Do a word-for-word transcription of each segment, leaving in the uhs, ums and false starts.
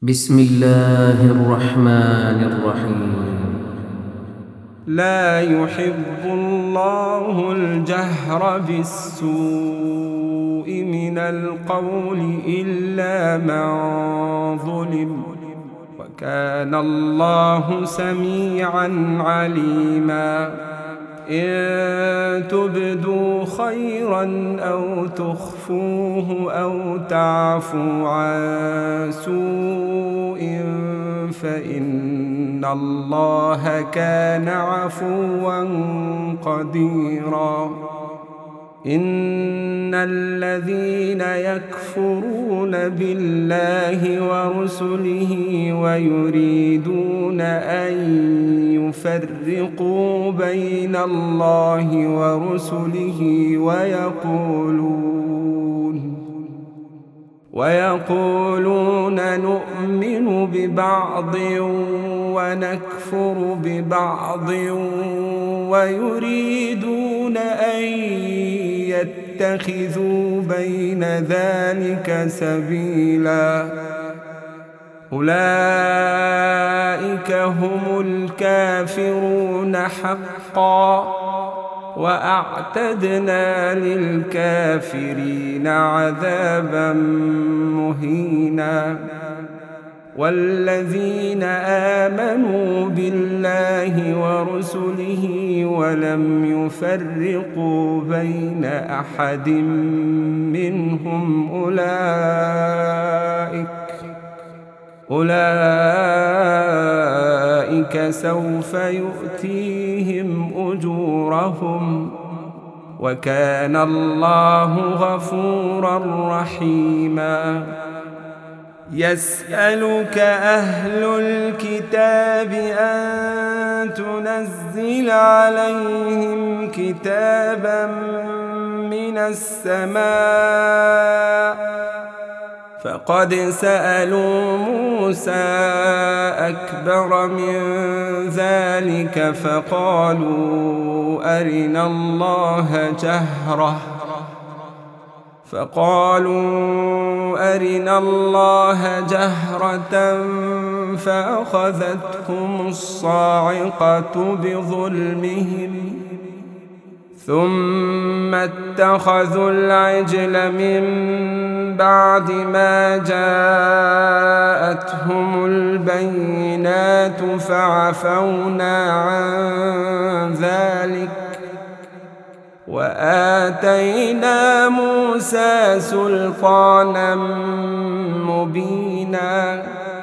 بسم الله الرحمن الرحيم. لا يحب الله الجهر بالسوء من القول إلا من ظلم، وكان الله سميعا عليما. إن تبدوا خيرا أو تخفوه أو تعفوا عن سوء فإن الله كان عفوا قديرا. إن الذين يكفرون بالله ورسله ويريدون أن يفرقوا بين الله ورسله ويقولون ويقولون نؤمن ببعض ونكفر ببعض ويريدون أن يتخذوا بين ذلك سبيلا. أولئك هم الكافرون حقا، وأعتدنا للكافرين عذابا مهينا. والذين آمنوا بالله ورسله ولم يفرقوا بين أحد منهم أولئك أولئك سوف يؤتيهم أجورهم، وكان الله غفورا رحيما. يسألك أهل الكتاب أن تنزل عليهم كتابا من السماء، فقد سألوا موسى أكبر من ذلك فقالوا أرنا الله جهرة فقالوا أرنا الله جهرة فأخذتهم الصاعقة بظلمهم، ثم اتخذوا العجل من بعد ما جاءتهم البينات فعفونا عن ذلك، وآتينا موسى سلطانا مبينا.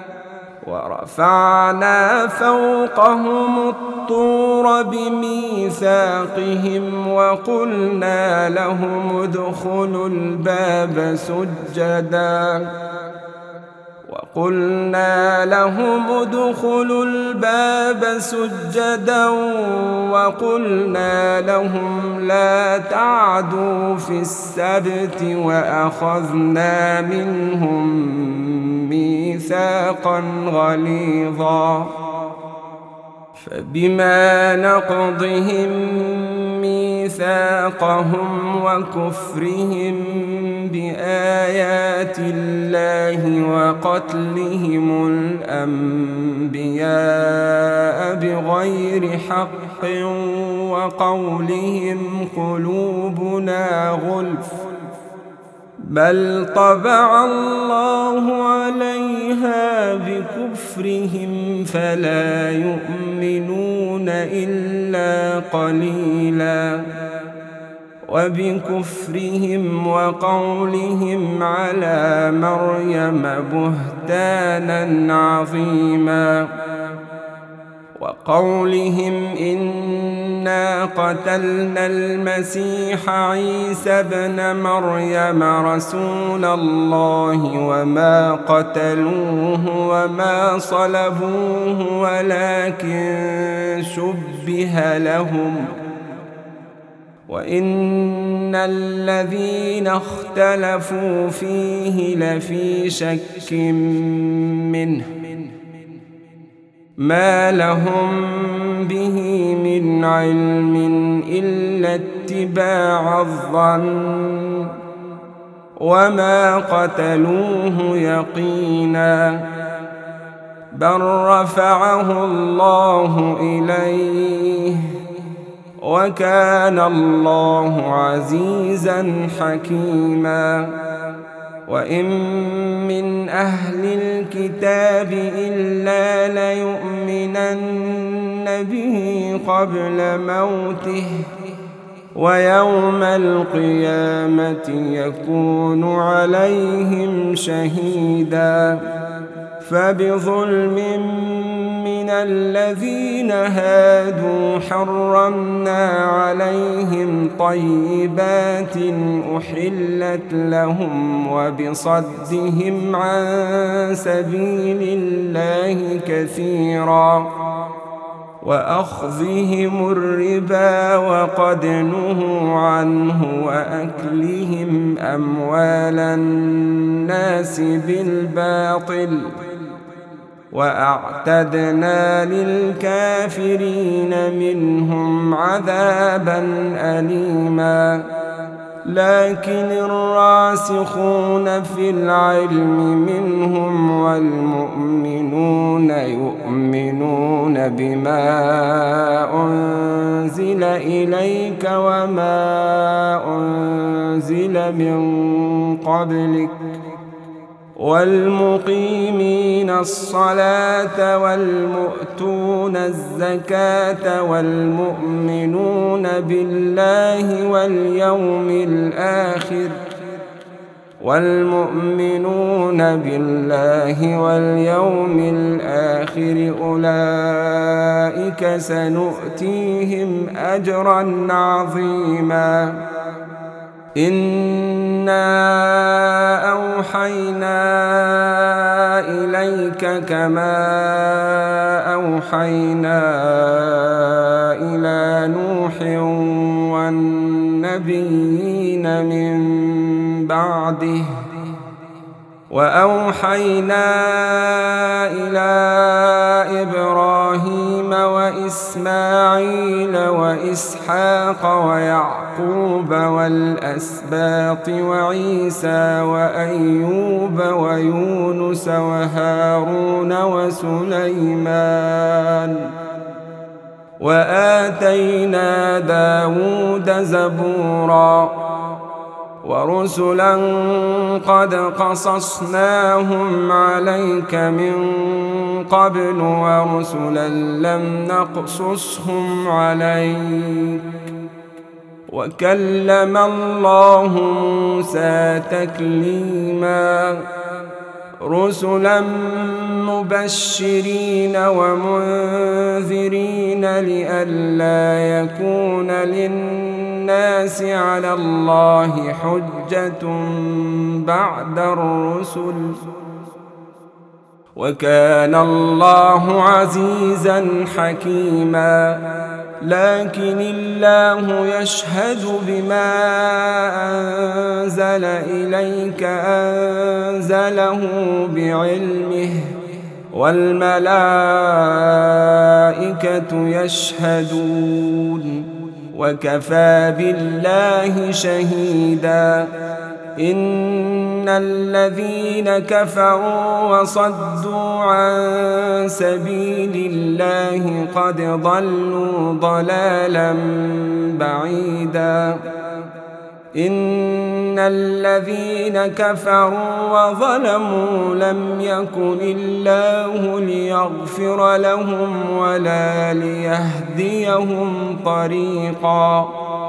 ورفعنا فوقهم الطور بميثاقهم وقلنا لهم ادخلوا الباب سجدا وقلنا لهم ادخلوا الباب سجدا وقلنا لهم لا تعدوا في السبت وأخذنا منهم ميثاقا غليظا. فبما نقضهم ميثاقهم وكفرهم بآيات الله وقتلهم الأنبياء بغير حق وقولهم قلوبنا غلف بل طبع الله عليها بكفرهم فلا يؤمنون إلا قليلا. وبكفرهم وقولهم على مريم بهتانا عظيما، وقولهم إنا قتلنا المسيح عيسى ابن مريم رسول الله وما قتلوه وما صلبوه ولكن شبه لهم، وإن الذين اختلفوا فيه لفي شك منه ما لهم به من علم إلا اتباع الظن وما قتلوه يقينا بل رفعه الله إليه وكان الله عزيزا حكيما وإن من أهل الكتاب إلا ليؤمنن به قبل موته ويوم القيامة يكون عليهم شهيدا فبظلم من الذين هادوا حرمنا عليهم طيبات أحلت لهم وبصدهم عن سبيل الله كثيرا وأخذهم الربا وقد نهوا عنه وأكلهم أموال الناس بالباطل وأعتدنا للكافرين منهم عذابا أليما لكن الراسخون في العلم منهم والمؤمنون يؤمنون بما أنزل إليك وما أنزل من قبلك والمقيمين الصلاة والمؤتون الزكاة والمؤمنون بالله واليوم الآخر والمؤمنون بالله واليوم الآخر أولئك سنؤتيهم أجرا عظيما إنا أوحينا إليك كما أوحينا إلى نوح والنبيين من بعده وأوحينا إلى إبراهيم وإسماعيل وإسحاق ويعقوب والأسباط وعيسى وأيوب ويونس وهارون وسليمان وآتينا داود زبورا ورسلا قد قصصناهم عليك من قبل ورسلا لم نقصصهم عليك وكلم الله موسى تكليما رسلا مبشرين ومنذرين لئلا يكون للناس على الله حجة بعد الرسل وكان الله عزيزا حكيما لكن الله يشهد بما أنزل إليك أنزله بعلمه والملائكة يشهدون وكفى بالله شهيدا إن الذين كفروا وصدوا عن سبيل الله قد ضلوا ضلالا بعيدا إن الذين كفروا وظلموا لم يكن الله ليغفر لهم ولا ليهديهم طريقا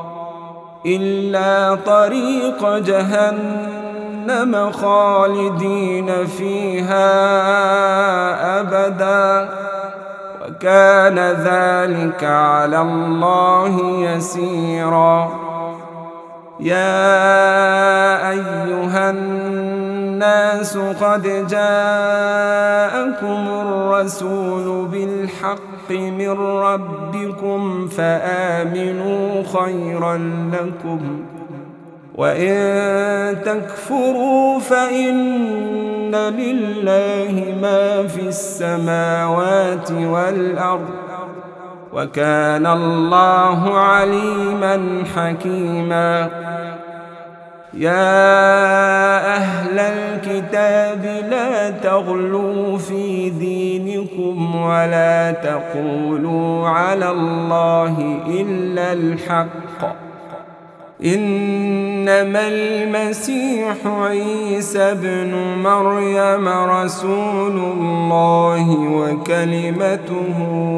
إلا طريق جهنم خالدين فيها أبدا وكان ذلك على الله يسيرا يا أيها الناس قد جاءكم الرسول بالحق من ربكم فآمنوا خيرا لكم وإن تكفروا فإن لله ما في السماوات والأرض وكان الله عليما حكيما يا أهل الكتاب لا تغلوا في دينكم ولا تقولوا على الله إلا الحق إنما المسيح عيسى ابن مريم رسول الله وكلمته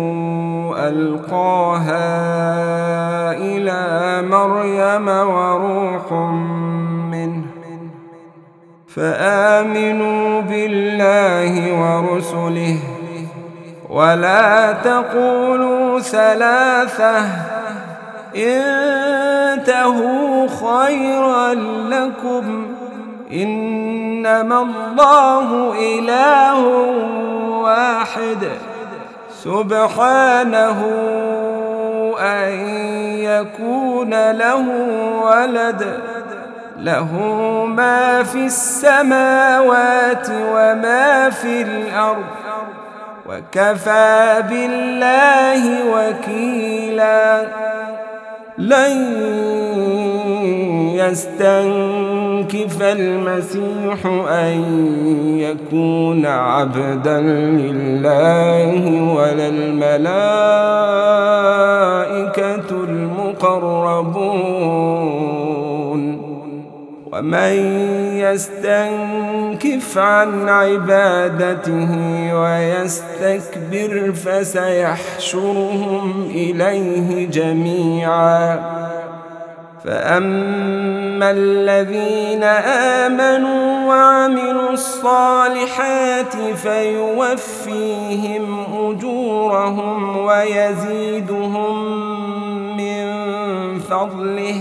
ألقاها إلى مريم وروح منه فآمنوا بالله ورسله ولا تقولوا ثلاثة انتهوا خيرا لكم إنما الله إله واحد سبحانه أن يكون له ولد له ما في السماوات وما في الأرض وكفى بالله وكيلا لن يستنكف المسيح أن يكون عبدا لله ولا الملائكة المقربون ومن يستنكف عن عبادته ويستكبر فسيحشرهم إليه جميعا فأما الذين آمنوا وعملوا الصالحات فيوفيهم أجورهم ويزيدهم من فضله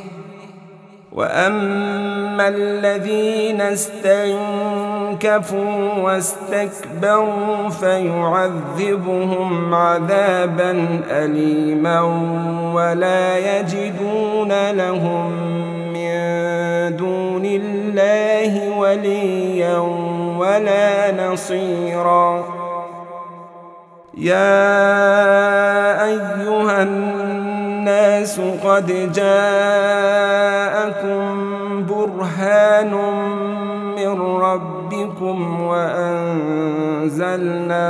وأما الذين استنكفوا واستكبروا فيعذبهم عذابا أليما ولا يجدون لهم من دون الله وليا ولا نصيرا يا أيها الناس قد جاءكم برهان من ربكم وأنزلنا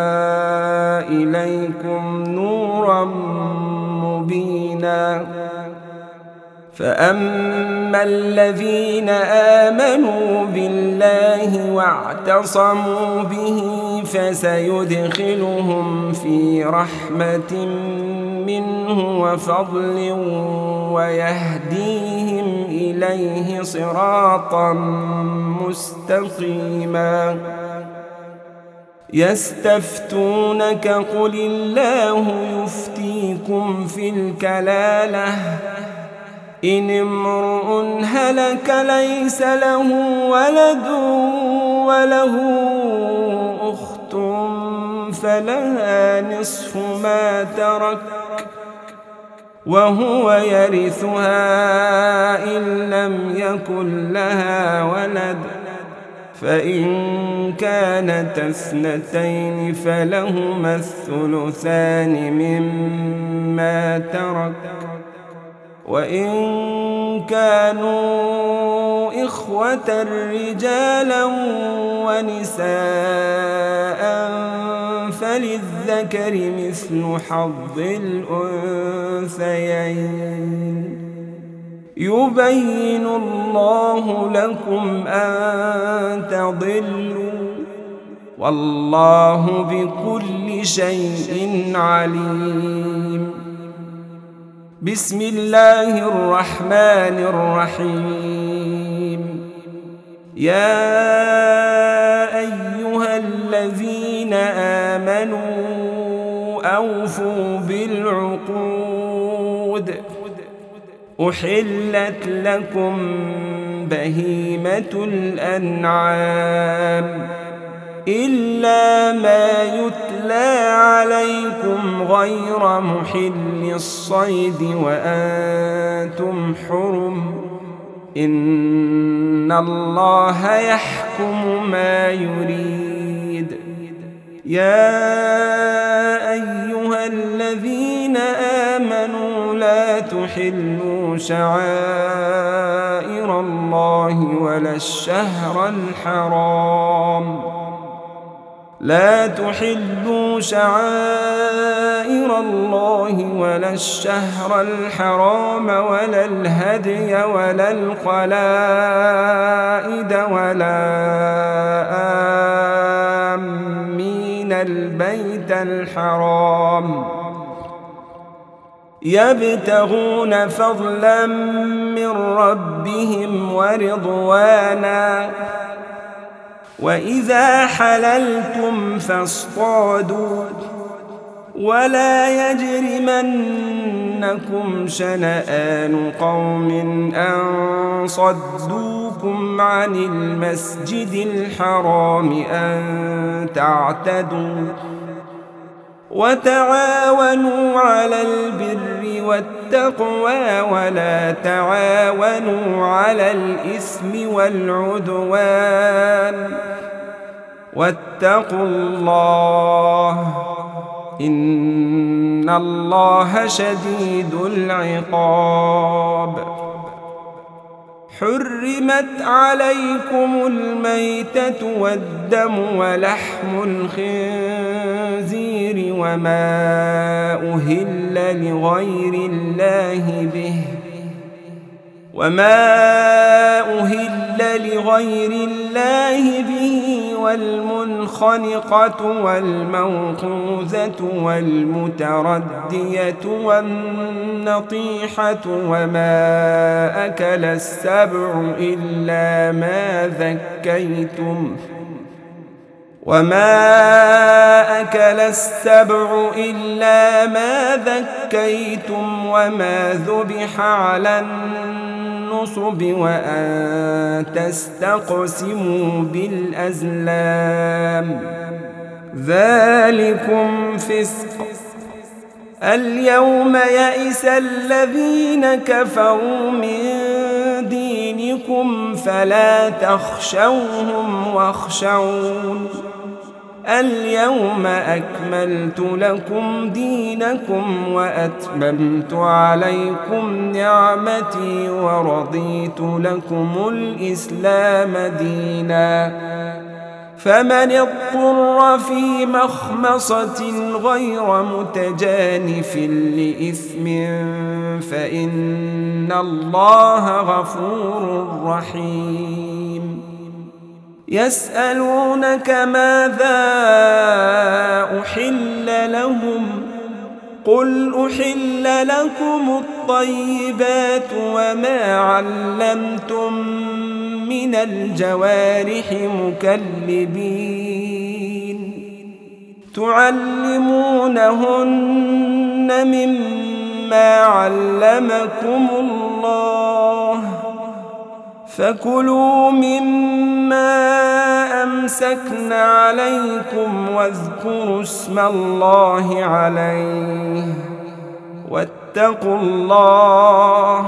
إليكم نورا مبينا فأما الذين آمنوا بالله واعتصموا به فسيدخلهم في رحمة منه وفضل ويهديهم إليه صراطا مستقيما يستفتونك قل الله يفتيكم في الكلالة إن امرؤ هلك ليس له ولد وله أخت فلها نصف ما ترك وهو يرثها إن لم يكن لها ولد فإن كانت اثنتين فلهما الثلثان مما ترك وإن كانوا إخوة رجالا ونساء فللذكر مثل حظ الأنثيين يبين الله لكم أن تضلوا والله بكل شيء عليم بسم الله الرحمن الرحيم يا أيها الذين آمنوا أوفوا بالعقود أحلت لكم بهيمة الأنعام إلا ما يتلى عليكم غير محل الصيد وأنتم حرم إن الله يحكم ما يريد يا أيها الذين آمنوا لا تحلوا شعائر الله ولا الشهر الحرام لا تحلوا شعائر الله ولا الشهر الحرام ولا الهدي ولا القلائد ولا آمين البيت الحرام يبتغون فضلا من ربهم ورضوانا وإذا حللتم فاصطادوا ولا يجرمنكم شنآن قوم أن صدوكم عن المسجد الحرام أن تعتدوا وتعاونوا على البر والتقوى ولا تعاونوا على الإثم والعدوان واتقوا الله إن الله شديد العقاب حرمت عليكم الميتة والدم ولحم الخنزير وما أهل لغير الله به وما أهل لغير الله به والمنخنقة والموقوذة والمتردية والنطيحة وما أكل السبع إلا ما ذكيتم وما أكل السبع إلا ما ذكيتم وما ذبح على النصب وأن تستقسموا بالأزلام ذلكم فسق اليوم يئس الذين كفروا من دينكم فلا تخشوهم واخشون اليوم أكملت لكم دينكم وأتممت عليكم نعمتي ورضيت لكم الإسلام دينا فمن اضطر في مخمصة غير متجانف لإثم فإن الله غفور رحيم يسألونك ماذا أحل لهم قل أحل لكم الطيبات وما علمتم من الجوارح مكلبين تعلمونهن مما علمكم الله فكلوا مما أمسكن عليكم واذكروا اسم الله عليه واتقوا الله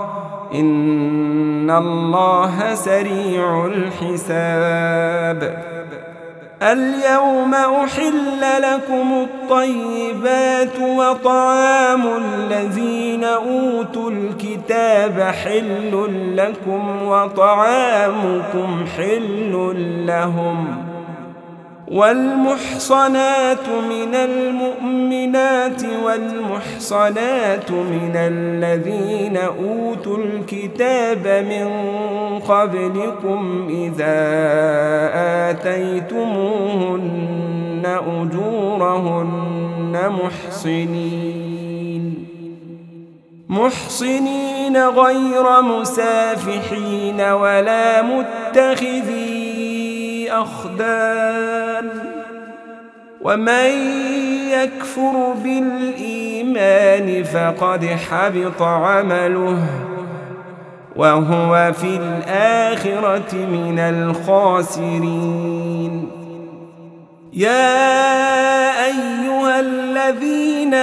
إن الله سريع الحساب اليوم أحل لكم الطيبات وطعام الذين أوتوا الكتاب حل لكم وطعامكم حل لهم والمحصنات من المؤمنات والمحصنات من الذين أوتوا الكتاب من قبلكم إذا آتيتموهن أجورهن محصنين محصنين غير مسافحين ولا متخذي أخدان ومن يكفر بالإيمان فقد حبط عمله وهو في الآخرة من الخاسرين يا أيها الذين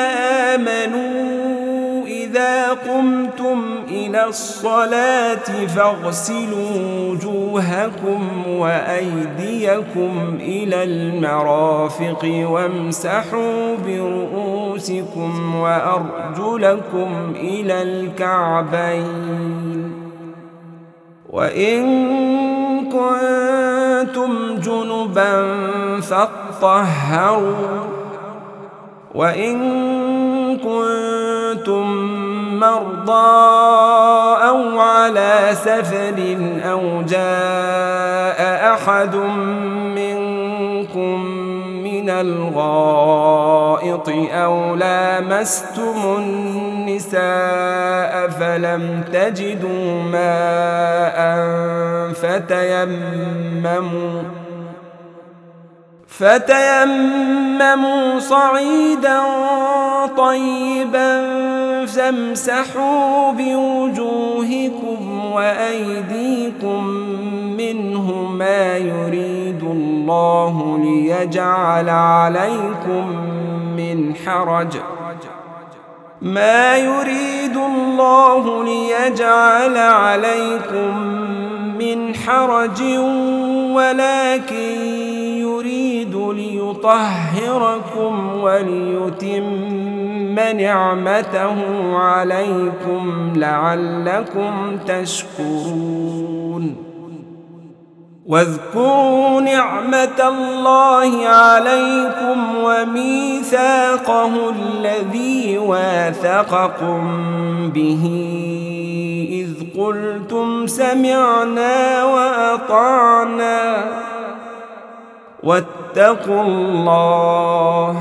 آمنوا إذا قمتم إلى الصلاة فاغسلوا وجوهكم وجوهكم وأيديكم إلى المرافق وامسحوا برؤوسكم وأرجلكم إلى الكعبين وإن كنتم جنبا فاطهروا وإن كنتم مرضى أو على سفر أو جاء أحد منكم من الغائط أو لامستم النساء فلم تجدوا ماء فتيمموا فتيمموا صعيدا طيبا فامسحوا بوجوهكم وأيديكم منه ما يريد الله ليجعل عليكم من حرج ما يريد الله ليجعل عليكم من حرج ولكن يريد ليطهركم وليتم نعمته عليكم لعلكم تشكرون واذكروا نعمة الله عليكم وميثاقه الذي واثقكم به إذ قلتم سمعنا وأطعنا واتقوا الله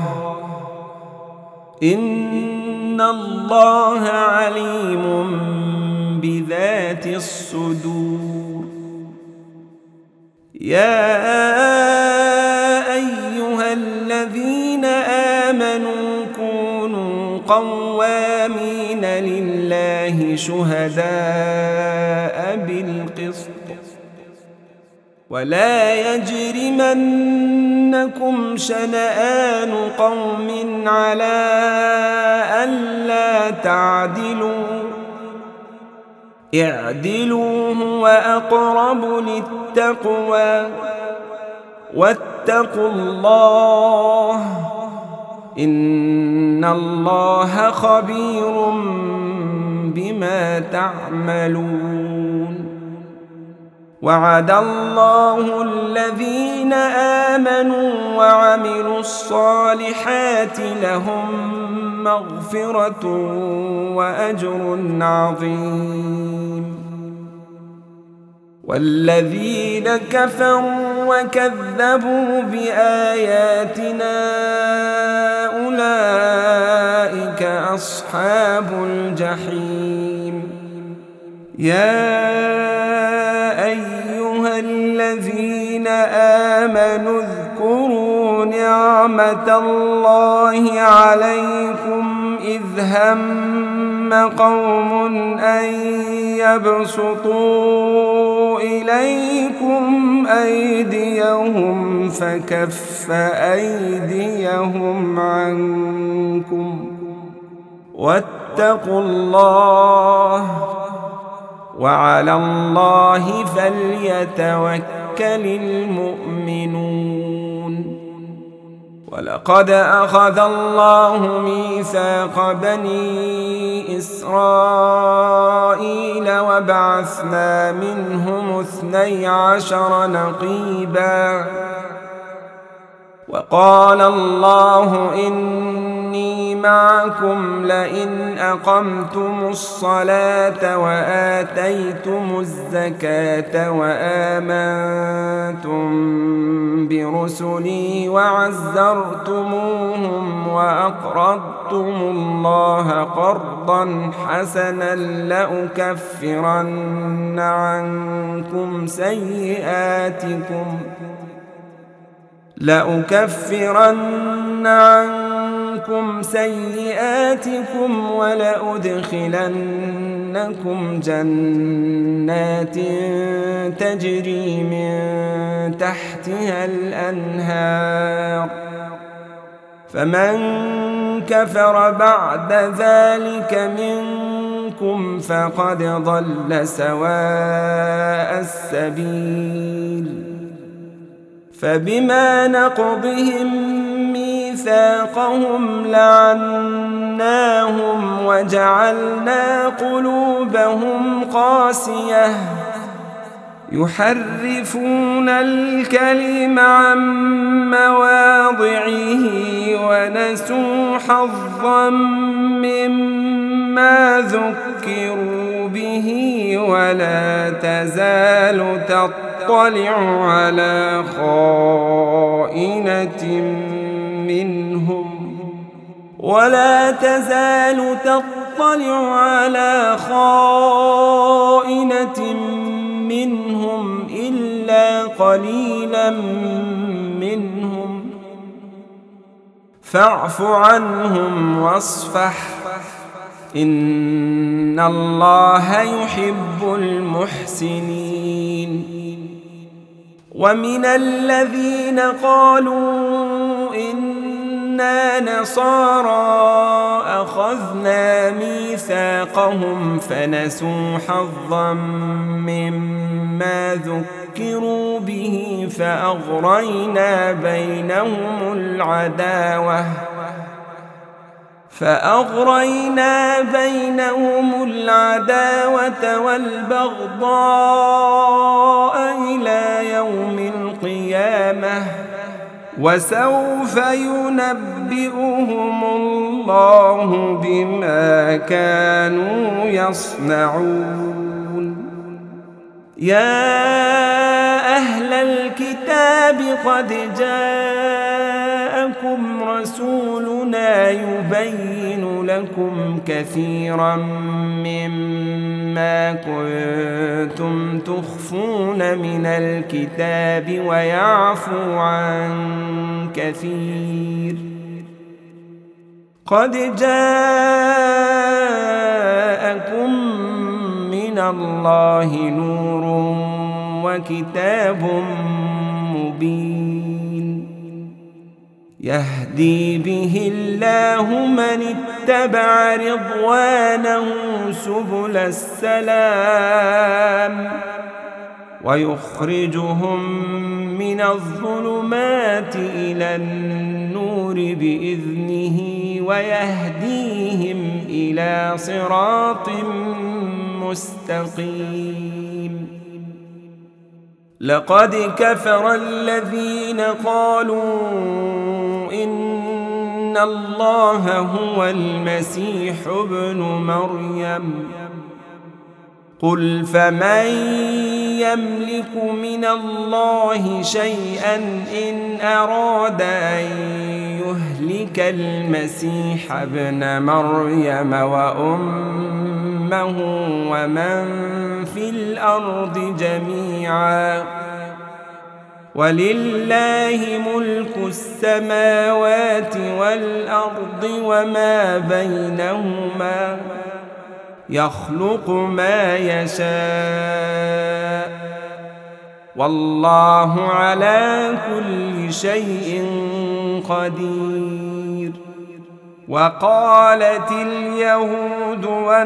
إن الله عليم بذات الصدور يا أيها الذين آمنوا كونوا قوامين لله شهداء بالقسط ولا يجرمنكم شنآن قوم على ألا تعدلوا اعدلوا هو أقرب للتقوى واتقوا الله إن الله خبير بما تعملون وعد الله الذين آمنوا وعملوا الصالحات لهم مغفرة وأجر عظيم والذين كفروا وكذبوا بآياتنا أولئك أصحاب الجحيم يا أيها الذين آمنوا اذكروا نعمة الله عليكم إذ هم قوم أن يبسطوا إليكم أيديهم فكف أيديهم عنكم واتقوا الله وعلى الله فليتوكل المؤمنون ولقد أخذ الله ميثاق بني إسرائيل وبعثنا منهم اثني عشر نقيبا وقال الله إني معكم لئن أقمتم الصلاة وآتيتم الزكاة وآمنتم برسلي وعزرتموهم وأقرضتم الله قرضا حسنا لأكفرن عنكم سيئاتكم لأكفرن عنكم سيئاتكم ولأدخلنكم جنات تجري من تحتها الأنهار فمن كفر بعد ذلك منكم يطعمكم فقد ضل سواء السبيل. فبما نقضهم ميثاقهم لعناهم وجعلنا قلوبهم قاسية يحرفون الكلم عن مواضعه ونسوا حظا مما ذكروا به ولا تزال تطلع على خائنة منهم ولا تزال تطلع على خائنة منهم إلا قليلا منهم فاعف عنهم واصفح إن الله يحب المحسنين. ومن الذين قالوا إنا نصارى أخذنا ميثاقهم فنسوا حظا مما ذكروا به فأغرينا بينهم العداوة فأغرينا بينهم العداوة والبغضاء إلى يوم القيامة وسوف ينبئهم الله بما كانوا يصنعون. يا أهل الكتاب قد جاءكم رسولنا يبين لكم كثيرا مما كنتم تخفون من الكتاب ويعفو عن كثير. قد جاءكم من الله نور وكتاب مبين يهدي به الله من اتبع رضوانه سبل السلام ويخرجهم من الظلمات إلى النور بإذنه ويهديهم إلى صراط مستقيم. لقد كفر الذين قالوا إن الله هو المسيح ابن مريم قل فمن يملك من الله شيئا إن أراد أن يهلك المسيح ابن مريم وأمه ومن في الأرض جميعا ولله ملك السماوات والأرض وما بينهما يخلق ما يشاء والله على كل شيء قدير. وقالت اليهود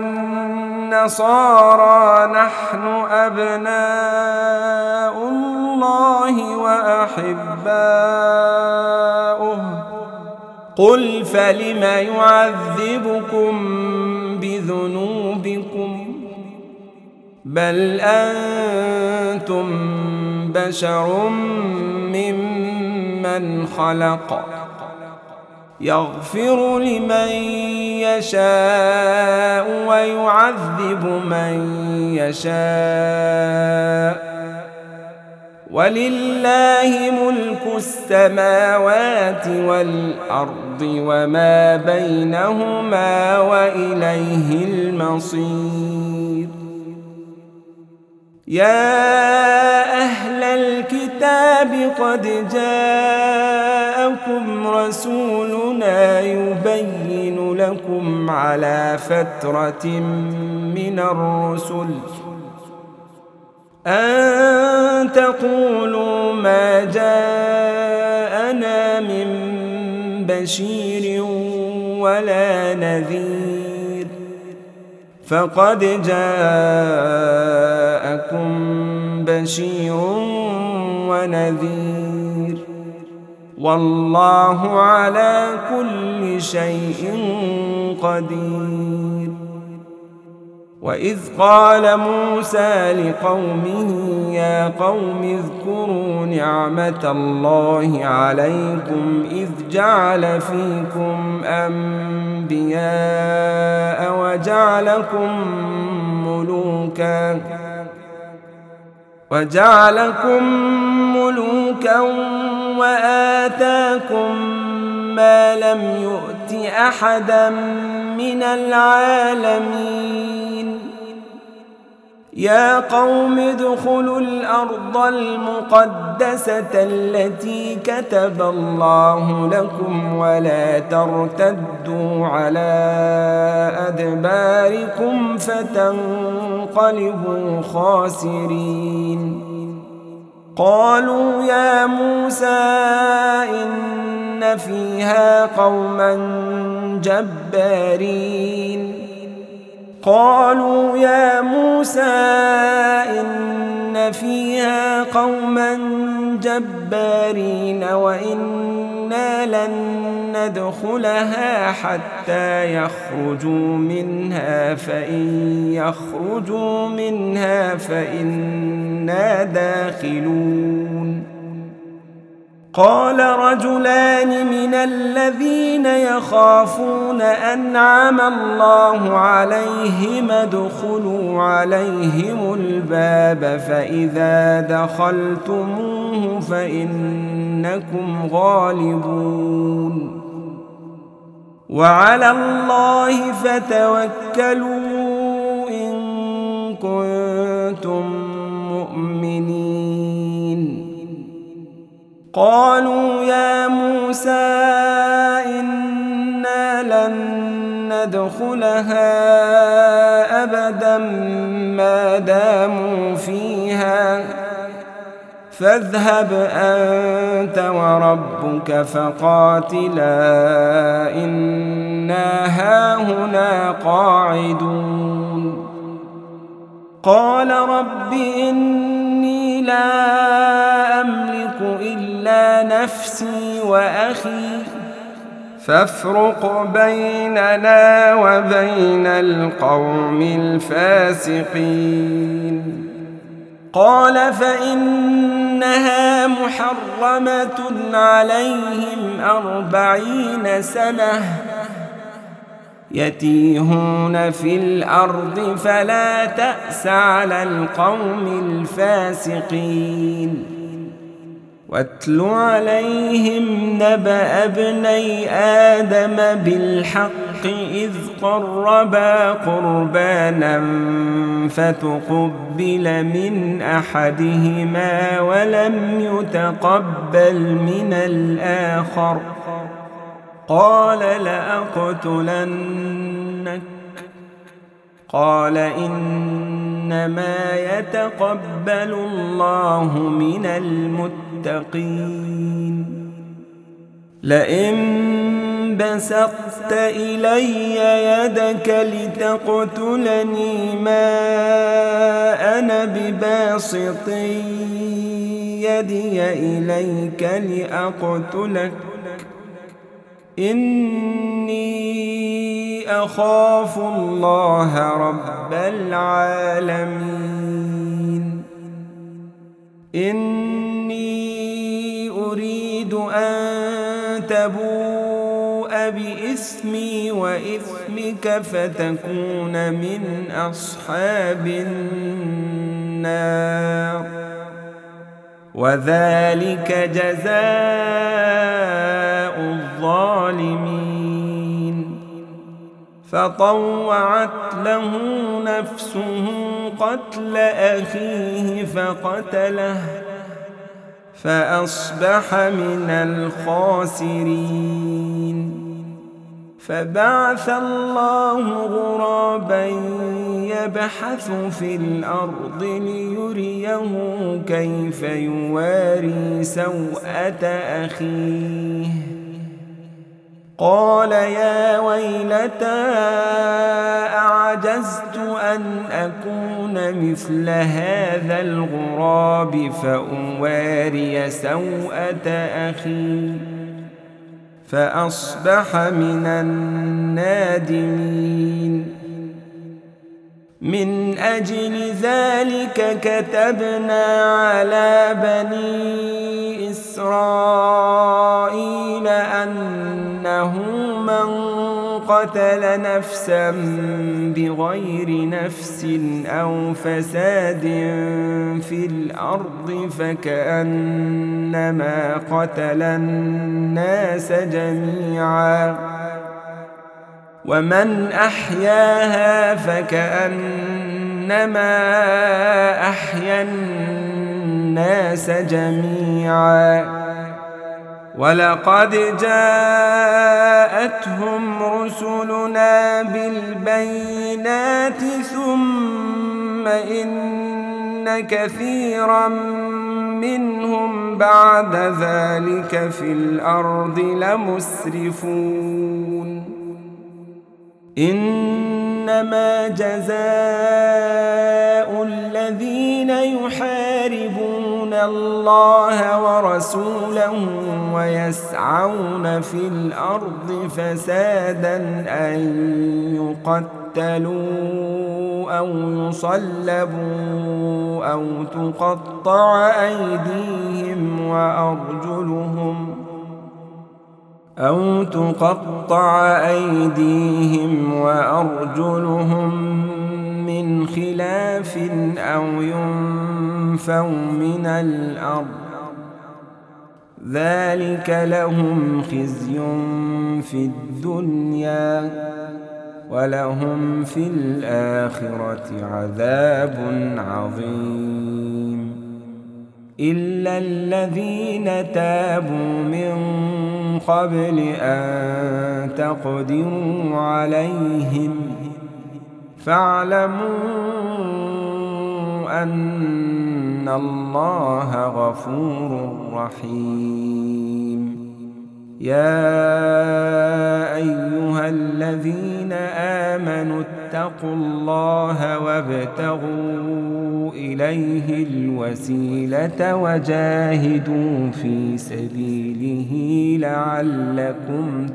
والنصارى نحن أبناء الله وأحباؤه قل فلم يعذبكم بذنوبكم بل أنتم بشر ممن خلق يغفر لمن يشاء ويعذب من يشاء ولله ملك السماوات والأرض وما بينهما وإليه المصير. يا أهل الكتاب قد جاءكم رسولنا يبين لكم على فترة من الرسل أن تقولوا ما جاءنا من بشير ولا نذير فقد جاءكم بشير ونذير والله على كل شيء قدير. وإذ قال موسى لقومه يا قوم اذكروا نعمة الله عليكم إذ جعل فيكم أنبياء وجعلكم ملوكا وجعلكم ملوكا وآتاكم ما لم يؤت أحدا من العالمين. يا قوم ادخلوا الأرض المقدسة التي كتب الله لكم ولا ترتدوا على أدباركم فتنقلبوا خاسرين. قالوا يا موسى إن فيها قوما جبارين قالوا يا موسى إن فيها قوما جبارين وإنا لن ندخلها حتى يخرجوا منها فإن يخرجوا منها فإنا داخلون. قال رجلان من الذين يخافون أنعم الله عليهم ادخلوا عليهم الباب فإذا دخلتموه فإنكم غالبون وعلى الله فتوكلوا إن كنتم مؤمنين. قالوا يا موسى إنا لن ندخلها أبدا ما داموا فيها فاذهب أنت وربك فقاتلا إنا هاهنا قاعدون. قال رب إني لا أملك إلا نفسي وأخي فافرق بيننا وبين القوم الفاسقين. قال فإنها محرمة عليهم أربعين سنة يتيهون في الأرض فلا تأس على القوم الفاسقين. واتل عليهم نبأ ابني آدم بالحق إذ قربا قربانا فتقبل من أحدهما ولم يتقبل من الآخر قال لأقتلنك قال إنما يتقبل الله من المتقين. لئن بسطت إلي يدك لتقتلني ما أنا بباسط يدي إليك لأقتلك إني أخاف الله رب العالمين. إني أريد أن تبوء بإثمي وإثمك فتكون من أصحاب النار وذلك جزاء الظالمين. فطوعت له نفسه قتل أخيه فقتله فأصبح من الخاسرين. فبعث الله غرابا يبحث في الأرض ليريه كيف يواري سوءة أخيه قال يا ويلتى أعجزت أن أكون مثل هذا الغراب فأواري سوءة أخي فأصبح من النادمين. من أجل ذلك كتبنا على بني إسرائيل أنه من قتل نفسا بغير نفس أو فساد في الأرض فكأنما قتل الناس جميعا ومن أحياها فكأنما أحيا الناس جميعا. ولقد جاءتهم رسلنا بالبينات ثم إن كثيرا منهم بعد ذلك في الأرض لمسرفون. إنما جزاء الذين يحاربون الله ورسوله ويسعون في الأرض فسادا أن يقتلوا أو يصلبوا أو تقطع أيديهم وأرجلهم أو تقطع أيديهم وأرجلهم من خلاف أو ينفوا من الأرض ذلك لهم خزي في الدنيا ولهم في الآخرة عذاب عظيم. إلا الذين تابوا من قبل أن تقدروا عليهم فاعلموا أن الله غفور رحيم. يا أيها الذين آمنوا اتقوا الله وابتغوا إليه الوسيلة وجاهدوا في سبيله لعلكم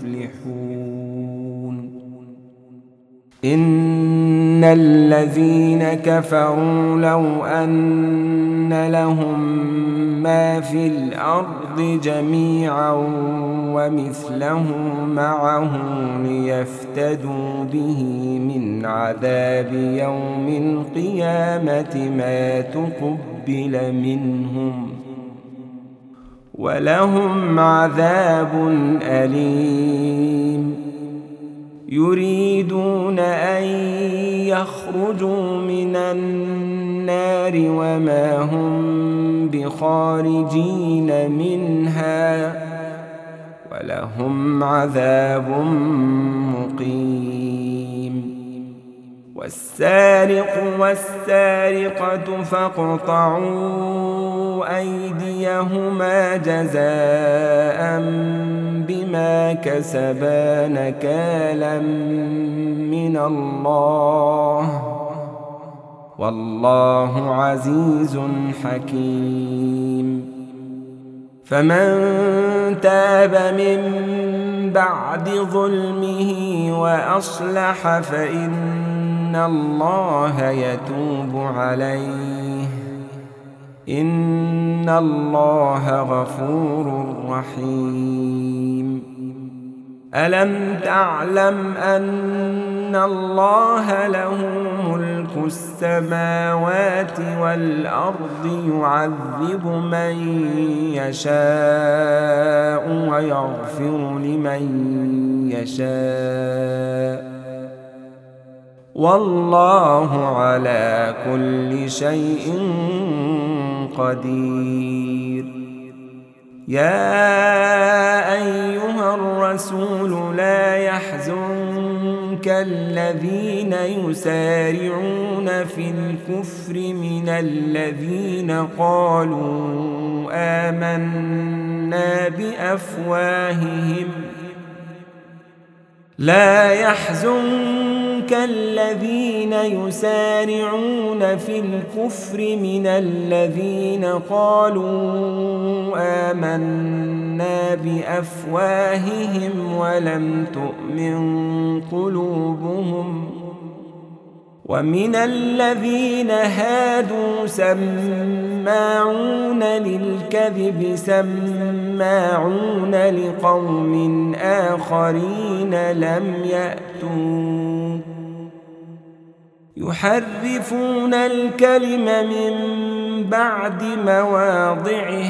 تفلحون. إن الذين كفروا لو أن لهم ما في الأرض جميعا ومثله معه ليفتدوا به من عذاب يوم القيامة ما تقبل منهم ولهم عذاب أليم. يريدون أن يخرجوا من النار وما هم بخارجين منها ولهم عذاب مقيم. والسارق والسارقة فاقطعوا أيديهما جزاء بما كسبا نكالا من الله والله عزيز حكيم. فمن تاب من بعد ظلمه وأصلح فإن الله يتوب عليه إن الله غفور رحيم. ألم تعلم أن الله له ملك السماوات والأرض يعذب من يشاء ويغفر لمن يشاء والله على كل شيء قدير. يا أيها الرسول لا يحزنك الذين يسارعون في الكفر من الذين قالوا آمنا بأفواههم لا يحزنك الذين يسارعون في الكفر من الذين قالوا آمنا بأفواههم ولم تؤمن قلوبهم ومن الذين هادوا سماعون للكذب سماعون لقوم آخرين لم يأتوا يحرفون الكلم من بعد مواضعه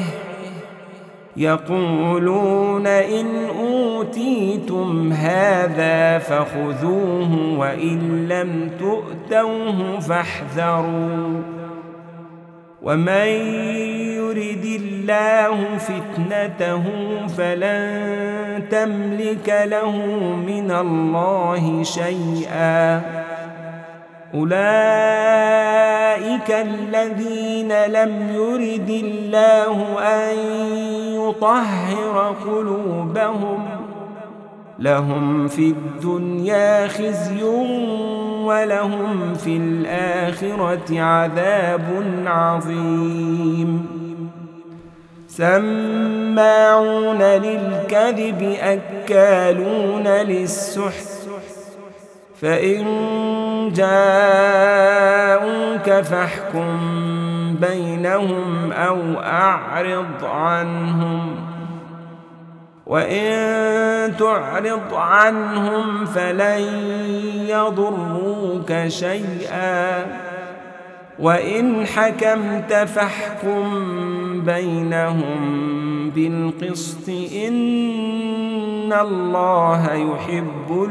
يقولون إن أوتيتم هذا فخذوه وإن لم تؤتوه فاحذروا ومن يرد الله فتنته فلن تملك له من الله شيئا أولئك الذين لم يرد الله أن يطهر قلوبهم لهم في الدنيا خزي ولهم في الآخرة عذاب عظيم سماعون للكذب أكالون للسحت فإن جاءوك فاحكم بينهم أو أعرض عنهم وإن تعرض عنهم فلن يضروك شيئا وإن حكمت فاحكم بينهم بالقسط إن الله يحب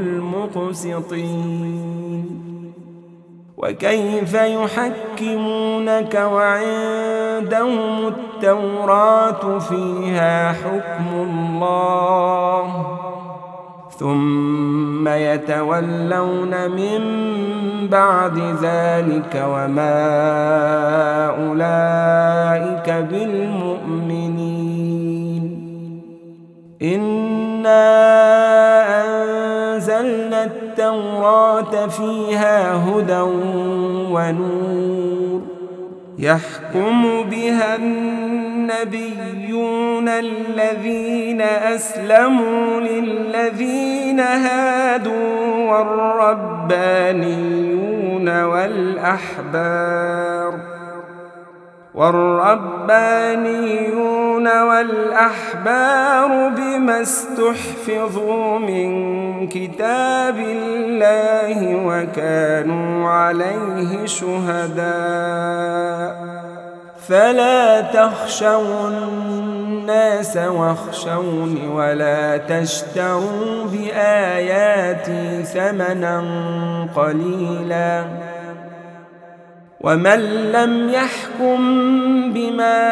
المقسطين وكيف يحكمونك وعندهم التوراة فيها حكم الله ثم يتولون من بعد ذلك وما أولئك بالمؤمنين إنا أنزلنا التوراة فيها هدى ونور يحكم بها النبيون الذين أسلموا للذين هادوا والربانيون والأحبار والربانيون والأحبار بما استحفظوا من كتاب الله وكانوا عليه شهداء فلا تخشوا الناس واخشوني ولا تشتروا بآياتي ثمنا قليلا ومن لم يحكم بما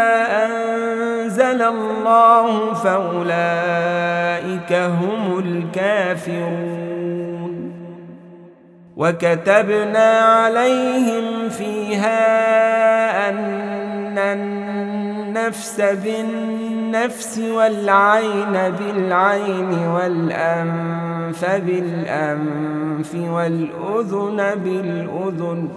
أنزل الله فأولئك هم الكافرون وكتبنا عليهم فيها أن النفس بالنفس والعين بالعين والأنف بالأنف والأذن بالأذن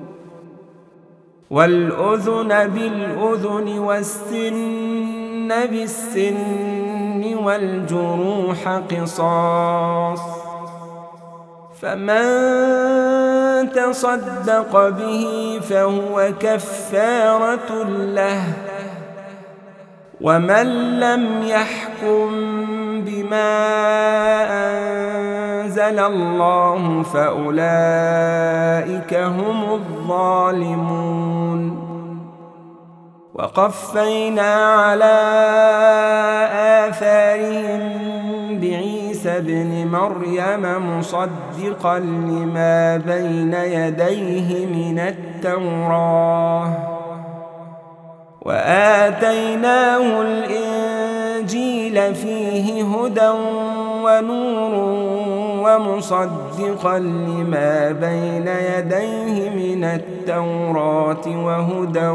والأذن بالأذن والسن بالسن والجروح قصاص فمن تصدق به فهو كفارة له ومن لم يحكم بما أنزل الله فأولئك هم الظالمون وقفينا على آثارهم بعيسى ابن مريم مصدقا لما بين يديه من التوراة وآتيناه الإنجيل فيه هدى ونور ومصدقا لما بين يديه من التوراة وهدى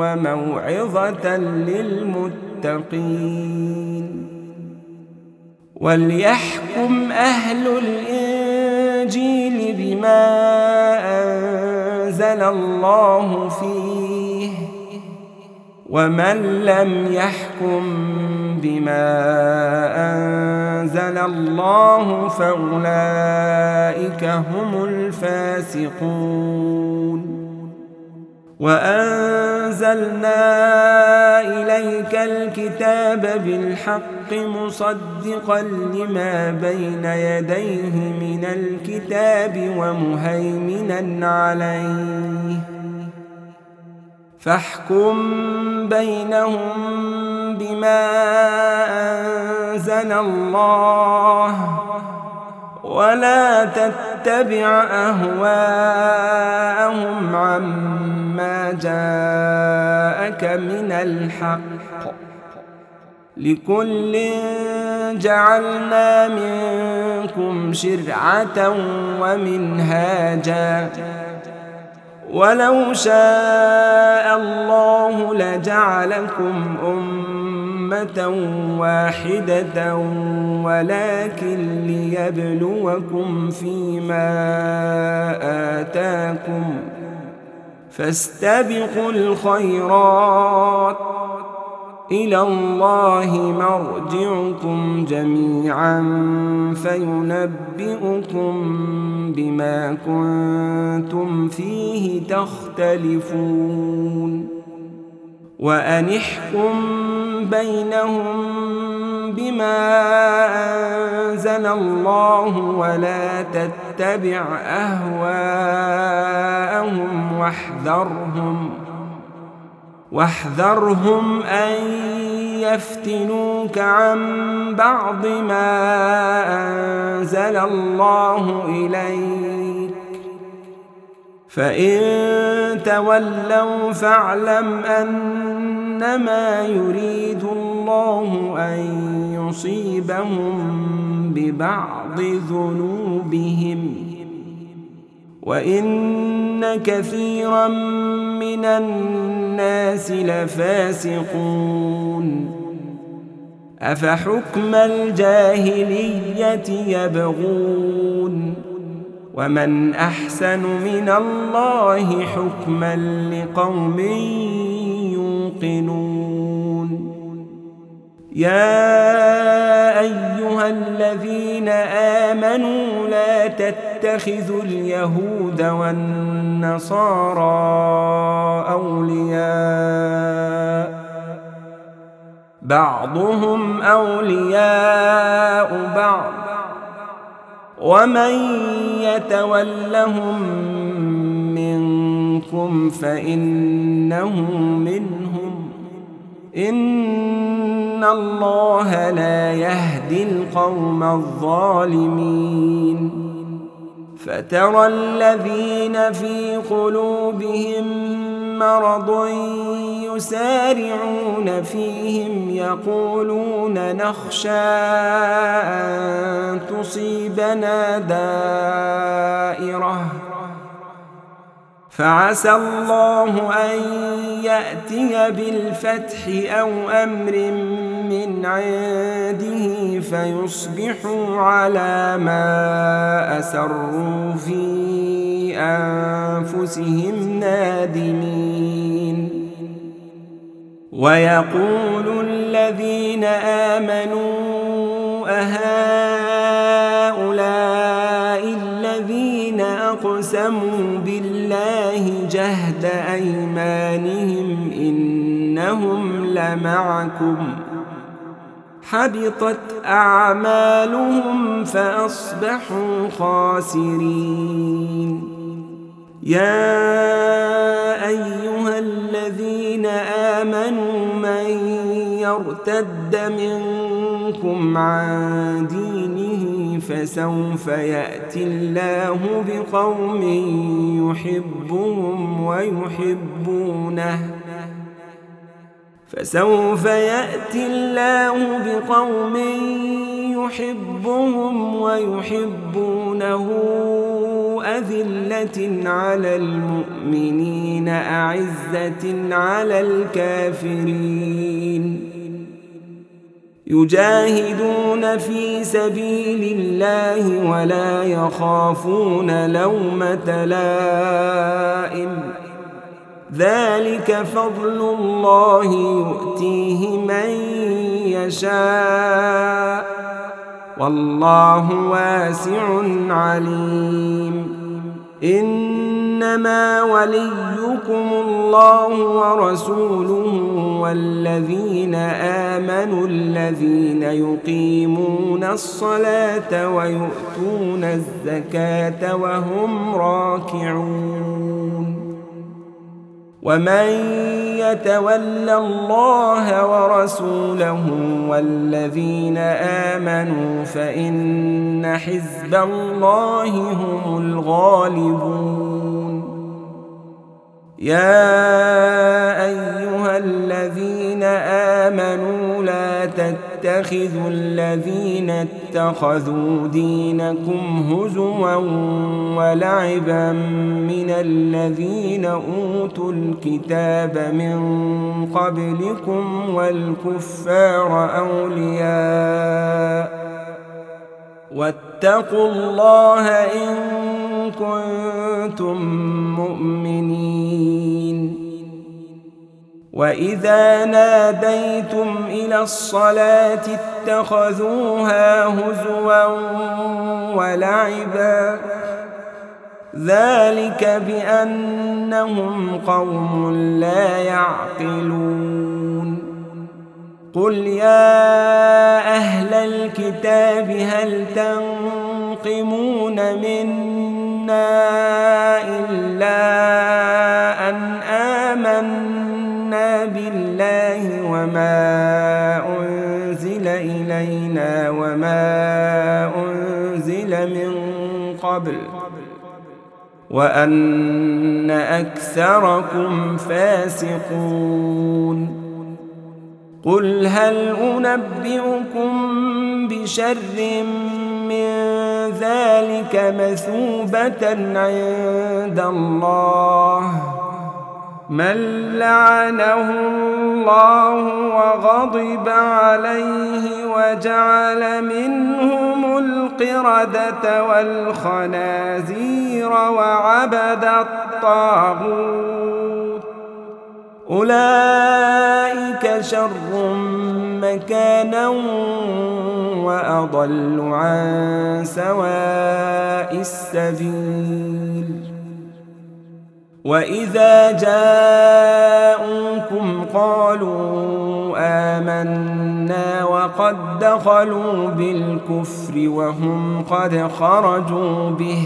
وموعظة للمتقين وليحكم أهل الإنجيل بما أنزل الله فيه ومن لم يحكم بما أنزل الله فأولئك هم الفاسقون وأنزلنا إليك الكتاب بالحق مصدقا لما بين يديه من الكتاب ومهيمنا عليه فاحكم بينهم بما أنزل الله ولا تتبع أهواءهم عما جاءك من الحق لكل جعلنا منكم شرعة ومنهاجا ولو شاء الله لجعلكم أمة واحدة ولكن ليبلوكم فيما آتاكم فاستبقوا الخيرات إلى الله مرجعكم جميعا فينبئكم بما كنتم فيه تختلفون وأن احكم بينهم بما أنزل الله ولا تتبع أهواءهم واحذرهم واحذرهم أن يفتنوك عن بعض ما أنزل الله إليك فإن تولوا فاعلم أنما يريد الله أن يصيبهم ببعض ذنوبهم وإن كثيرا من الناس لفاسقون أفحكم الجاهلية يبغون ومن أحسن من الله حكما لقوم يوقنون يا أيها الذين آمنوا لا تتخذوا اليهود والنصارى أولياء بعضهم أولياء بعض ومن يتولهم منكم فإنه منهم إن الله لا يهدي القوم الظالمين فترى الذين في قلوبهم مرض يسارعون فيهم يقولون نخشى أن تصيبنا دائرة فعسى الله أن يأتي بالفتح أو أمر من عنده فيصبحوا على ما أسروا في أنفسهم نادمين ويقول الذين آمنوا أهؤلاء الذين أقسموا بالله جهد أيمانهم إنهم لمعكم حبطت أعمالهم فأصبحوا خاسرين يا أيها الذين آمنوا من يرتد منكم عن دينه فسوف يأتي الله بقوم يحبهم ويحبونه فسوف يأتي الله بقوم يحبهم ويحبونه أذلة على المؤمنين أعزة على الكافرين يجاهدون في سبيل الله ولا يخافون لومة لائم ذلك فضل الله يؤتيه من يشاء والله واسع عليم إنما وليكم الله ورسوله والذين آمنوا الذين يقيمون الصلاة ويؤتون الزكاة وهم راكعون ومن يتول الله ورسوله والذين آمنوا فإن حزب الله هم الغالبون يا أيها الذين آمنوا لا تتخذوا الذين اتخذوا دينكم هزوا ولعبا من الذين أوتوا الكتاب من قبلكم والكفار أولياء واتقوا الله إن كنتم مؤمنين وإذا ناديتم إلى الصلاة اتخذوها هزوا ولعبا ذلك بأنهم قوم لا يعقلون قل يا أهل الكتاب هل تنقمون منا إلا أن آمنا بالله وما أنزل إلينا وما أنزل من قبل وأن أكثركم فاسقون قل هل أنبئكم بشر من ذلك مثوبة عند الله من لعنه الله وغضب عليه وجعل منهم القردة والخنازير وعبد الطاغوت أولئك شر مكانا وأضل عن سواء السبيل وإذا جاءوكم قالوا آمنا وقد دخلوا بالكفر وهم قد خرجوا به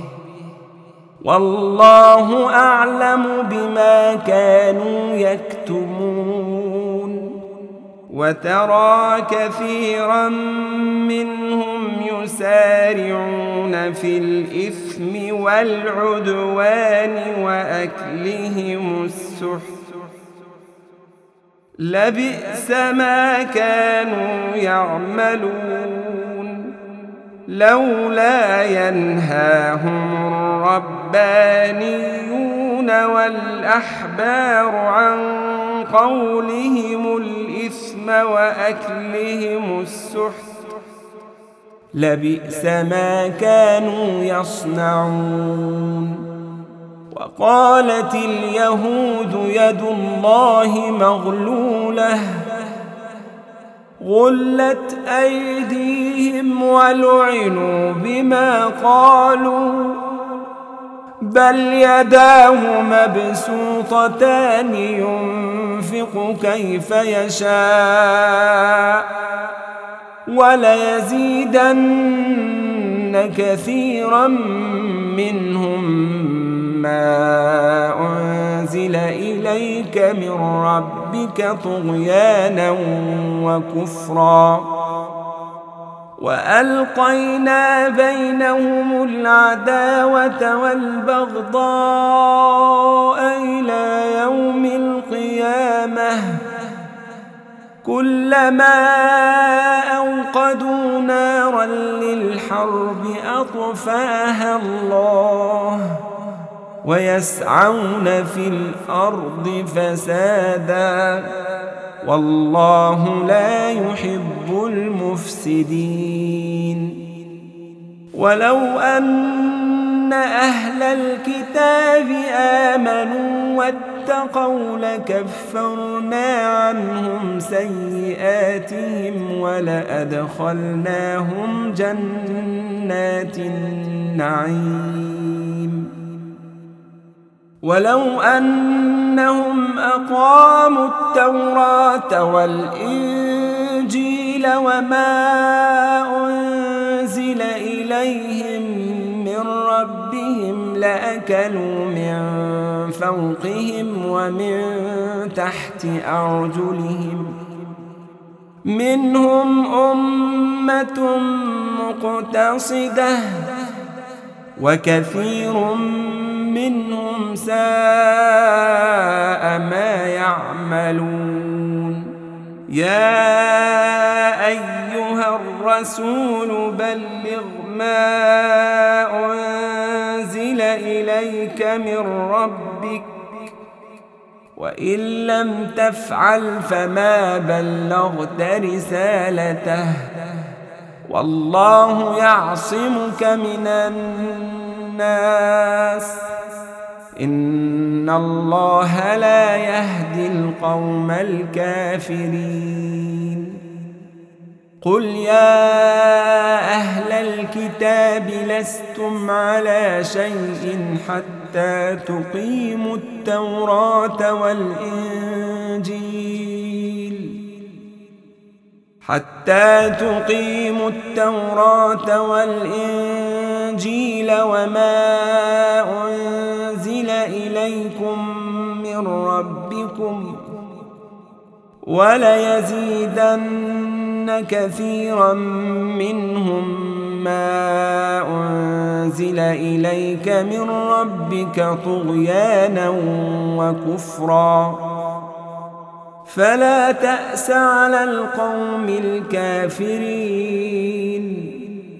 والله أعلم بما كانوا يكتمون وترى كثيرا منهم يسارعون في الإثم والعدوان وأكلهم السحت لبئس ما كانوا يعملون لولا ينهاهم الربانيون والأحبار عن قولهم الإثم وأكلهم السحت لبئس ما كانوا يصنعون وقالت اليهود يد الله مغلولة غلت أيديهم ولعنوا بما قالوا بل يداه مبسوطتان ينفق كيف يشاء وليزيدن كثيرا منهم ما أنزل إليك من ربك طغيانا وكفرا وألقينا بينهم العداوة والبغضاء إلى يوم القيامة كلما أوقدوا نارا للحرب أطفأها الله ويسعون في الأرض فسادا والله لا يحب المفسدين. ولو أن أهل الكتاب آمنوا واتقوا لكفرنا عنهم سيئاتهم ولأدخلناهم جنات النعيم. ولو أنهم أقاموا التوراة والإنجيل وما أنزل إليهم من ربهم لأكلوا من فوقهم ومن تحت أرجلهم، منهم أمة مقتصدة وكثير منهم ساء ما يعملون. يا أيها الرسول بلغ ما أنزل إليك من ربك، وإن لم تفعل فما بلغت رسالته، والله يعصمك من الناس، إن الله لا يهدي القوم الكافرين. قل يا أهل الكتاب لستم على شيء حتى تقيموا التوراة والإنجيل حتى تقيموا التوراة والإنجيل وما أنزل إليكم من ربكم، وليزيدن كثيرا منهم ما أنزل إليك من ربك طغيانا وكفرا، فلا تأس على القوم الكافرين.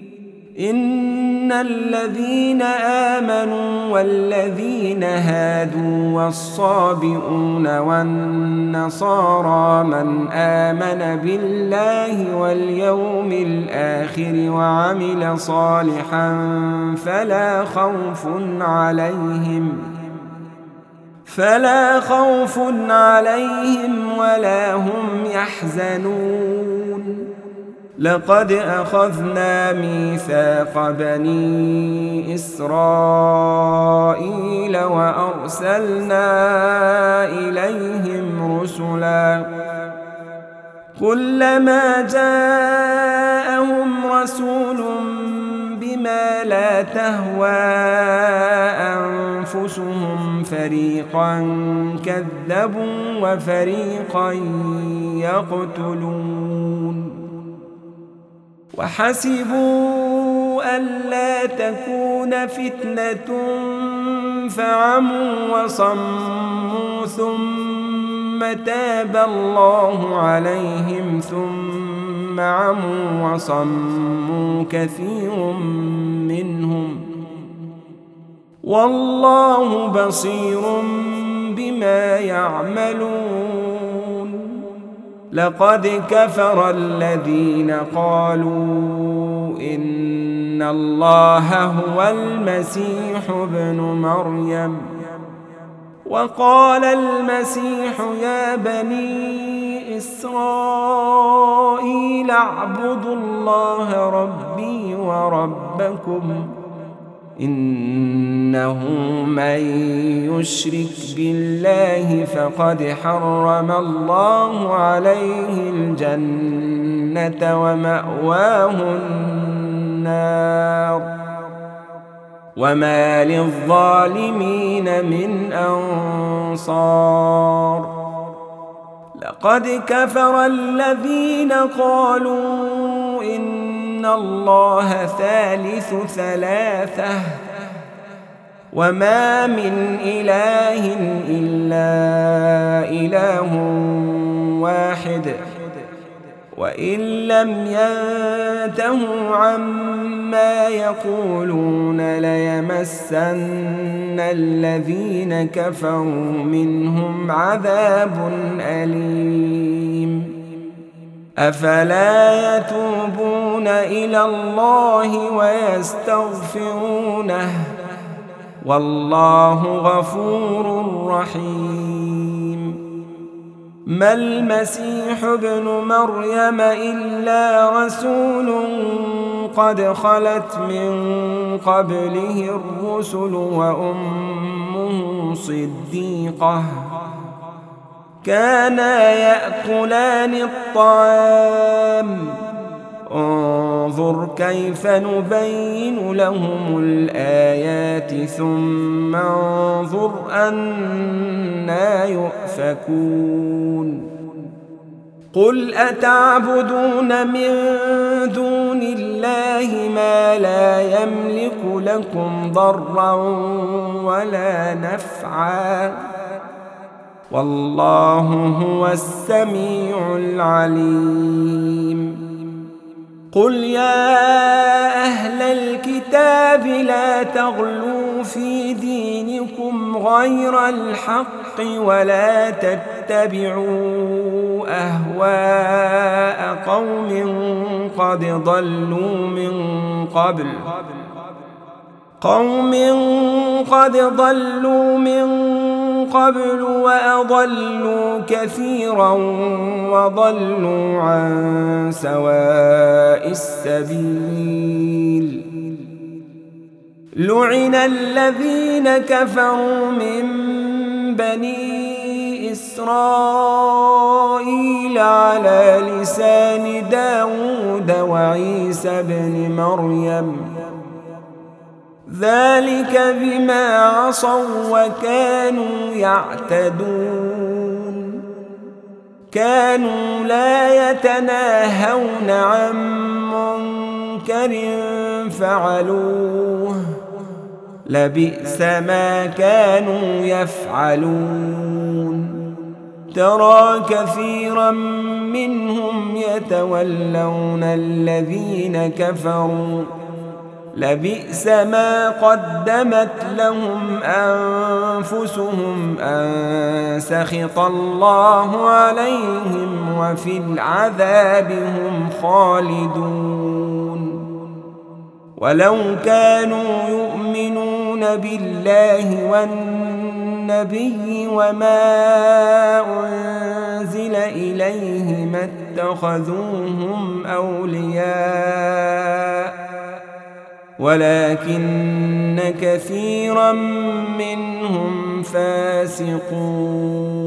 إن الذين آمنوا والذين هادوا والصابئون والنصارى من آمن بالله واليوم الآخر وعمل صالحا فلا خوف عليهم فلا خوف عليهم ولا هم يحزنون. لقد أخذنا ميثاق بني إسرائيل وأرسلنا إليهم رسلا كلما جاءهم رسول بما لا تهوى أنفسهم فريقا كذبوا وفريقا يقتلون. وحسبوا ألا تكون فتنة فعموا وصموا ثم تاب الله عليهم ثم عموا وصموا كثير منهم، والله بصير بما يعملون. لقد كفر الذين قالوا إن الله هو المسيح ابن مريم، وقال المسيح يا بني إسرائيل اعبدوا الله ربي وربكم إنه من يشرك بالله فقد حرم الله عليه الجنة ومأواه النار وما للظالمين من أنصار. لقد كفر الذين قالوا إن الله ثالث ثلاثة وما من إله إلا إله واحد وإن لم ينتهوا عما يقولون ليمسن الذين كفروا منهم عذاب أليم أفلا يتوبون إلى الله ويستغفرونه والله غفور رحيم ما المسيح ابن مريم إلا رسول قد خلت من قبله الرسل وأمه صديقة كانا يأكلان الطعام انظر كيف نبين لهم الآيات ثم انظر أنى يؤفكون قل أتعبدون من دون الله ما لا يملك لكم ضرا ولا نفعا والله هو السميع العليم قل يا أهل الكتاب لا تغلوا في دينكم غير الحق ولا تتبعوا أهواء قوم قد ضلوا من قبل قوم قد ضلوا من قبل وأضلوا كثيرا وضلوا عن سواء السبيل لعن الذين كفروا من بني إسرائيل على لسان داود وعيسى بن مريم ذلك بما عصوا وكانوا يعتدون كانوا لا يتناهون عن منكر فعلوه لبئس ما كانوا يفعلون ترى كثيرا منهم يتولون الذين كفروا لبئس ما قدمت لهم أنفسهم أن سخط الله عليهم وفي العذاب هم خالدون ولو كانوا يؤمنون بالله والنبي وما أنزل إليه ما اتخذوهم أولياء ولكن كثيرا منهم فاسقون